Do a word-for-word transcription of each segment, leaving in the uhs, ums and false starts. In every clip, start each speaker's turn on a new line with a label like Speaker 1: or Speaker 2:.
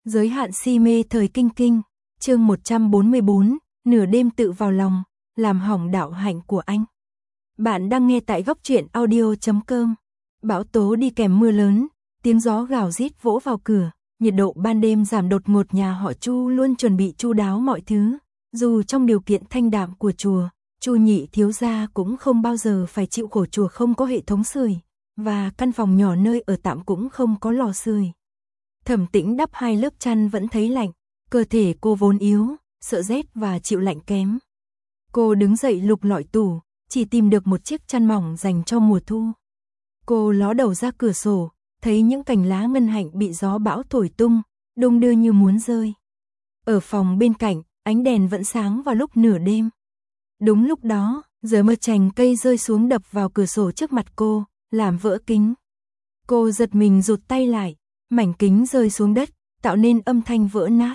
Speaker 1: Giới hạn si mê thời kinh kinh, chương một trăm bốn mươi bốn, nửa đêm tự vào lòng, làm hỏng đạo hạnh của anh. Bạn đang nghe tại góc truyện audio chấm com. Bão tố đi kèm mưa lớn, tiếng gió gào rít vỗ vào cửa, nhiệt độ ban đêm giảm đột ngột. Nhà họ Chu luôn chuẩn bị chu đáo mọi thứ, dù trong điều kiện thanh đạm của chùa, Chu nhị thiếu gia cũng không bao giờ phải chịu khổ. Chùa không có hệ thống sưởi, và căn phòng nhỏ nơi ở tạm cũng không có lò sưởi. Thẩm Tĩnh đắp hai lớp chăn vẫn thấy lạnh, cơ thể cô vốn yếu, sợ rét và chịu lạnh kém. Cô đứng dậy lục lọi tủ, chỉ tìm được một chiếc chăn mỏng dành cho mùa thu. Cô ló đầu ra cửa sổ, thấy những cành lá ngân hạnh bị gió bão thổi tung, đung đưa như muốn rơi. Ở phòng bên cạnh, ánh đèn vẫn sáng vào lúc nửa đêm. Đúng lúc đó, giờ một chành cây rơi xuống đập vào cửa sổ trước mặt cô, làm vỡ kính. Cô giật mình rụt tay lại, mảnh kính rơi xuống đất, tạo nên âm thanh vỡ nát.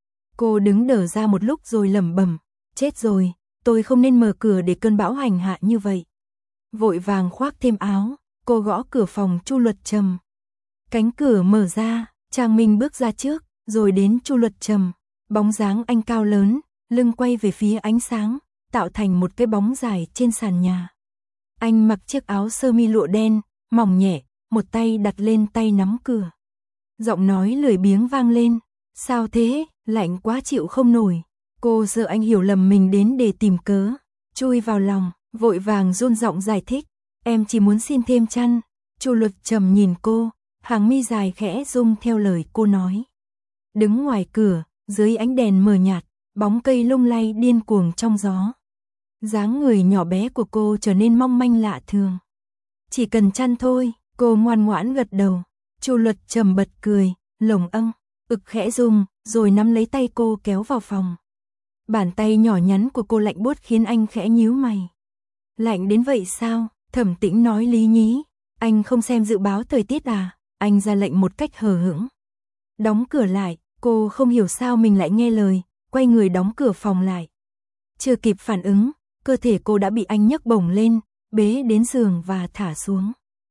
Speaker 1: Cô đứng đờ ra một lúc rồi lẩm bẩm, chết rồi, tôi không nên mở cửa để cơn bão hành hạ như vậy. Vội vàng khoác thêm áo, cô gõ cửa phòng Chu Luật Trầm. Cánh cửa mở ra, Trang Minh bước ra trước, rồi đến Chu Luật Trầm. Bóng dáng anh cao lớn, lưng quay về phía ánh sáng, tạo thành một cái bóng dài trên sàn nhà. Anh mặc chiếc áo sơ mi lụa đen, mỏng nhẹ, một tay đặt lên tay nắm cửa. Giọng nói lười biếng vang lên, sao thế, lạnh quá chịu không nổi. Cô sợ anh hiểu lầm mình đến để tìm cớ, chui vào lòng, vội vàng run giọng giải thích, em chỉ muốn xin thêm chăn. Chu Luật Trầm nhìn cô, hàng mi dài khẽ rung theo lời cô nói. Đứng ngoài cửa, dưới ánh đèn mờ nhạt, bóng cây lung lay điên cuồng trong gió. Dáng người nhỏ bé của cô trở nên mong manh lạ thường. Chỉ cần chăn thôi, cô ngoan ngoãn gật đầu. Chu Luật Trầm bật cười, lồng âng, ực khẽ rung, rồi nắm lấy tay cô kéo vào phòng. Bàn tay nhỏ nhắn của cô lạnh buốt khiến anh khẽ nhíu mày. Lạnh đến vậy sao? Thẩm Tĩnh nói lý nhí, anh không xem dự báo thời tiết à? Anh ra lệnh một cách hờ hững. Đóng cửa lại, cô không hiểu sao mình lại nghe lời, quay người đóng cửa phòng lại. Chưa kịp phản ứng, cơ thể cô đã bị anh nhấc bổng lên, bế đến giường và thả xuống.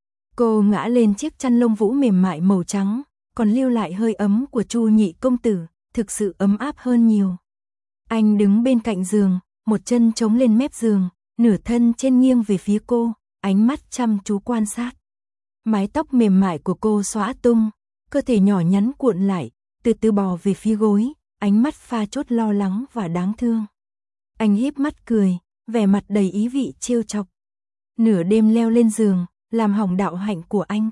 Speaker 1: Cô ngã lên chiếc chăn lông vũ mềm mại màu trắng, còn lưu lại hơi ấm của Chu nhị công tử, thực sự ấm áp hơn nhiều. Anh đứng bên cạnh giường, một chân chống lên mép giường, nửa thân trên nghiêng về phía cô, ánh mắt chăm chú quan sát. Mái tóc mềm mại của cô xõa tung, cơ thể nhỏ nhắn cuộn lại, từ từ bò về phía gối, ánh mắt pha chút lo lắng và đáng thương. Anh híp mắt cười, vẻ mặt đầy ý vị trêu chọc. Nửa đêm leo lên giường, làm hỏng đạo hạnh của anh.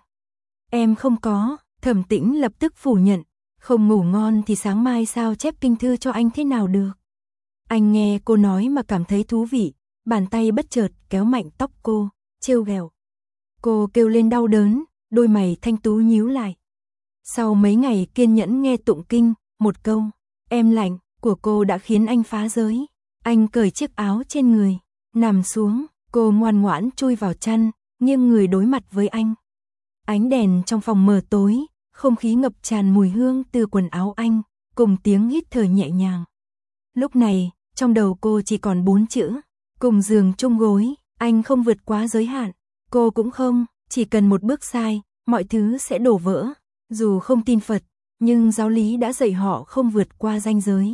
Speaker 1: Em không có, Thẩm Tĩnh lập tức phủ nhận, không ngủ ngon thì sáng mai sao chép kinh thư cho anh thế nào được. Anh nghe cô nói mà cảm thấy thú vị, bàn tay bất chợt kéo mạnh tóc cô, trêu ghẹo. Cô kêu lên đau đớn, đôi mày thanh tú nhíu lại. Sau mấy ngày kiên nhẫn nghe tụng kinh, một câu, em lạnh, của cô đã khiến anh phá giới. Anh cởi chiếc áo trên người, nằm xuống, cô ngoan ngoãn chui vào chăn, nghiêng người đối mặt với anh. Ánh đèn trong phòng mờ tối, không khí ngập tràn mùi hương từ quần áo anh, cùng tiếng hít thở nhẹ nhàng. Lúc này, trong đầu cô chỉ còn bốn chữ, cùng giường chung gối, anh không vượt quá giới hạn, cô cũng không, chỉ cần một bước sai, mọi thứ sẽ đổ vỡ. Dù không tin Phật, nhưng giáo lý đã dạy họ không vượt qua ranh giới.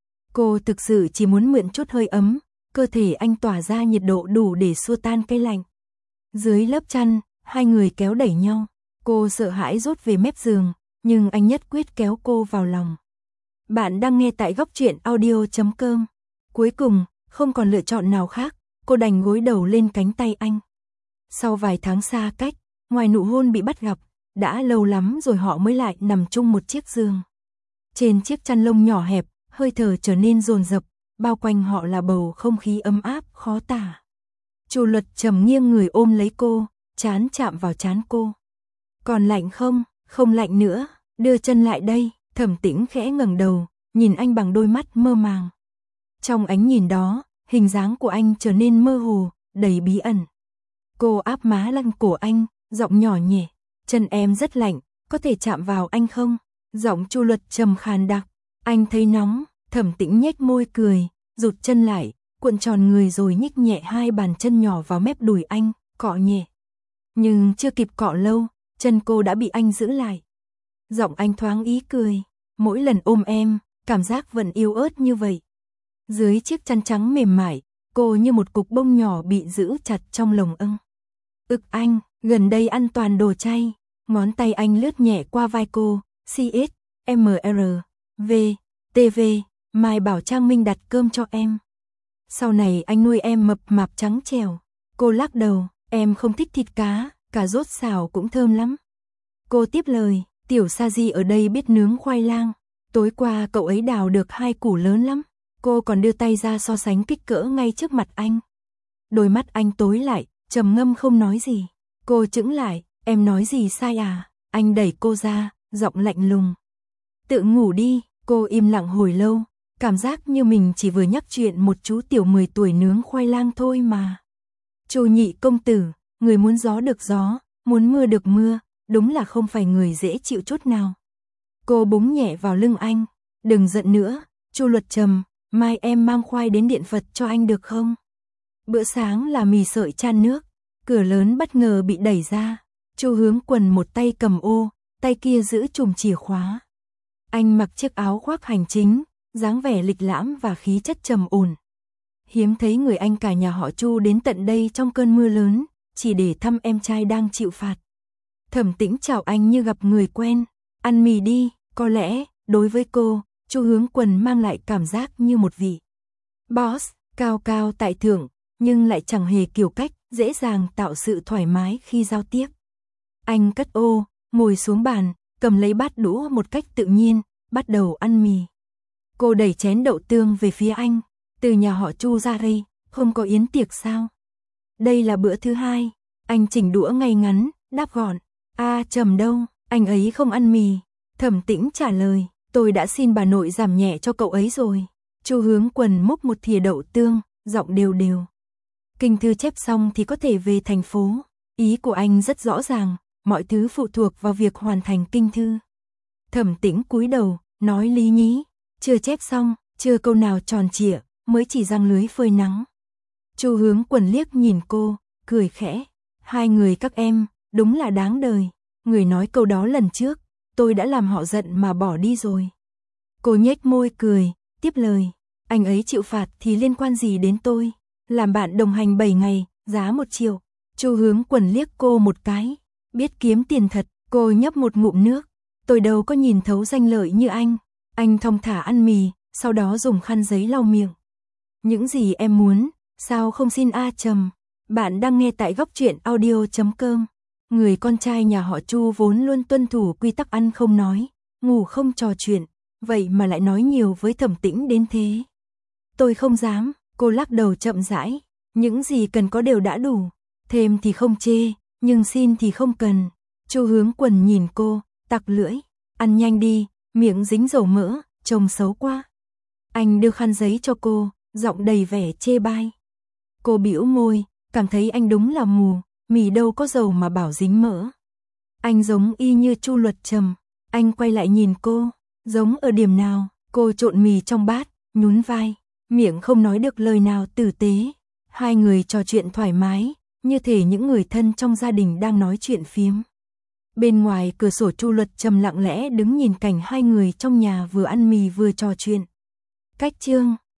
Speaker 1: Cô thực sự chỉ muốn mượn chút hơi ấm, cơ thể anh tỏa ra nhiệt độ đủ để xua tan cái lạnh. Dưới lớp chăn, hai người kéo đẩy nhau, cô sợ hãi rút về mép giường, nhưng anh nhất quyết kéo cô vào lòng. Bạn đang nghe tại góc truyện audio chấm com. Cuối cùng, không còn lựa chọn nào khác, cô đành gối đầu lên cánh tay anh. Sau vài tháng xa cách, ngoài nụ hôn bị bắt gặp, đã lâu lắm rồi họ mới lại nằm chung một chiếc giường. Trên chiếc chăn lông nhỏ hẹp, hơi thở trở nên dồn dập, bao quanh họ là bầu không khí ấm áp khó tả. Chu Luật Trầm nghiêng người ôm lấy cô, trán chạm vào trán cô. Còn lạnh không? Không lạnh nữa, đưa chân lại đây. Thẩm Tĩnh khẽ ngẩng đầu, nhìn anh bằng đôi mắt mơ màng. Trong ánh nhìn đó, hình dáng của anh trở nên mơ hồ, đầy bí ẩn. Cô áp má lăn cổ anh, giọng nhỏ nhẹ, chân em rất lạnh, có thể chạm vào anh không? Giọng Chu Luật Trầm khàn đặc, anh thấy nóng. Thẩm Tĩnh nhếch môi cười, rụt chân lại, cuộn tròn người rồi nhích nhẹ hai bàn chân nhỏ vào mép đùi anh, cọ nhẹ. Nhưng chưa kịp cọ lâu, chân cô đã bị anh giữ lại. Giọng anh thoáng ý cười, Mỗi lần ôm em, cảm giác vẫn yếu ớt như vậy. Dưới chiếc chăn trắng mềm mại, cô như một cục bông nhỏ bị giữ chặt trong lồng ưng. Ực anh, gần đây ăn toàn đồ chay. Ngón tay anh lướt nhẹ qua vai cô. xê ích, em rờ, vê, tê vê, Mai bảo Trang Minh đặt cơm cho em. Sau này anh nuôi em mập mạp trắng trẻo. Cô lắc đầu, em không thích thịt cá, cà rốt xào cũng thơm lắm. Cô tiếp lời, tiểu Sa Di ở đây biết nướng khoai lang. Tối qua cậu ấy đào được hai củ lớn lắm. Cô còn đưa tay ra so sánh kích cỡ ngay trước mặt anh. Đôi mắt anh tối lại, trầm ngâm không nói gì. Cô chững lại, em nói gì sai à? Anh đẩy cô ra, giọng lạnh lùng. Tự ngủ đi. Cô im lặng hồi lâu, cảm giác như mình chỉ vừa nhắc chuyện một chú tiểu mười tuổi nướng khoai lang thôi mà. Chu Nhị công tử, người muốn gió được gió, muốn mưa được mưa, đúng là không phải người dễ chịu chút nào. Cô búng nhẹ vào lưng anh, đừng giận nữa. Chu Luật trầm, mai em mang khoai đến điện Phật cho anh được không? Bữa sáng là mì sợi chan nước. Cửa lớn bất ngờ bị đẩy ra. Chu Hướng Quần một tay cầm ô, tay kia giữ chùm chìa khóa. Anh mặc chiếc áo khoác hành chính, dáng vẻ lịch lãm và khí chất trầm ổn. Hiếm thấy người anh cả nhà họ Chu đến tận đây trong cơn mưa lớn, chỉ để thăm em trai đang chịu phạt. Thẩm Tĩnh chào anh như gặp người quen. Ăn mì đi. Có lẽ, đối với cô, Chu Hướng Quần mang lại cảm giác như một vị boss, cao cao tại thượng, nhưng lại chẳng hề kiêu cách, dễ dàng tạo sự thoải mái khi giao tiếp. Anh cất ô, ngồi xuống bàn, cầm lấy bát đũa một cách tự nhiên, bắt đầu ăn mì. Cô đẩy chén đậu tương về phía anh. Từ nhà họ Chu ra đây, không có yến tiệc sao? Đây là bữa thứ hai. Anh chỉnh đũa ngay ngắn, đáp gọn. A Trầm đâu, anh ấy không ăn mì. Thẩm Tĩnh trả lời, tôi đã xin bà nội giảm nhẹ cho cậu ấy rồi. Chu Hướng Quần múc một thìa đậu tương, giọng đều đều. Kinh thư chép xong thì có thể về thành phố. Ý của anh rất rõ ràng, mọi thứ phụ thuộc vào việc hoàn thành kinh thư. Thẩm Tĩnh cúi đầu, nói lý nhí, chưa chép xong, chưa câu nào tròn trịa, mới chỉ răng lưới phơi nắng. Chu Hướng Quần liếc nhìn cô, cười khẽ, hai người các em, đúng là đáng đời. Người nói câu đó lần trước, tôi đã làm họ giận mà bỏ đi rồi. Cô nhếch môi cười, tiếp lời, anh ấy chịu phạt thì liên quan gì đến tôi? Làm bạn đồng hành bảy ngày, giá một triệu. Chu Hướng Quần liếc cô một cái, biết kiếm tiền thật. Cô nhấp một ngụm nước, tôi đâu có nhìn thấu danh lợi như anh. Anh thong thả ăn mì, sau đó dùng khăn giấy lau miệng. Những gì em muốn, sao không xin A Trầm? Bạn đang nghe tại góc truyện audio chấm com. Người con trai nhà họ Chu vốn luôn tuân thủ quy tắc ăn không nói, ngủ không trò chuyện, vậy mà lại nói nhiều với Thẩm Tĩnh đến thế. Tôi không dám. Cô lắc đầu chậm rãi. Những gì cần có đều đã đủ. Thêm thì không chê, nhưng xin thì không cần. Chu Hướng Quần nhìn cô, tặc lưỡi. Ăn nhanh đi, miệng dính dầu mỡ, trông xấu quá. Anh đưa khăn giấy cho cô, giọng đầy vẻ chê bai. Cô bĩu môi, cảm thấy anh đúng là mù, mì đâu có dầu mà bảo dính mỡ. Anh giống y như Chu Luật Trầm. Anh quay lại nhìn cô, giống ở điểm nào? Cô trộn mì trong bát, nhún vai, miệng không nói được lời nào tử tế. Hai người trò chuyện thoải mái, như thể những người thân trong gia đình đang nói chuyện phiếm. Bên ngoài cửa sổ Chu Luật Trầm lặng lẽ đứng nhìn cảnh hai người trong nhà vừa ăn mì vừa trò chuyện. Cách chương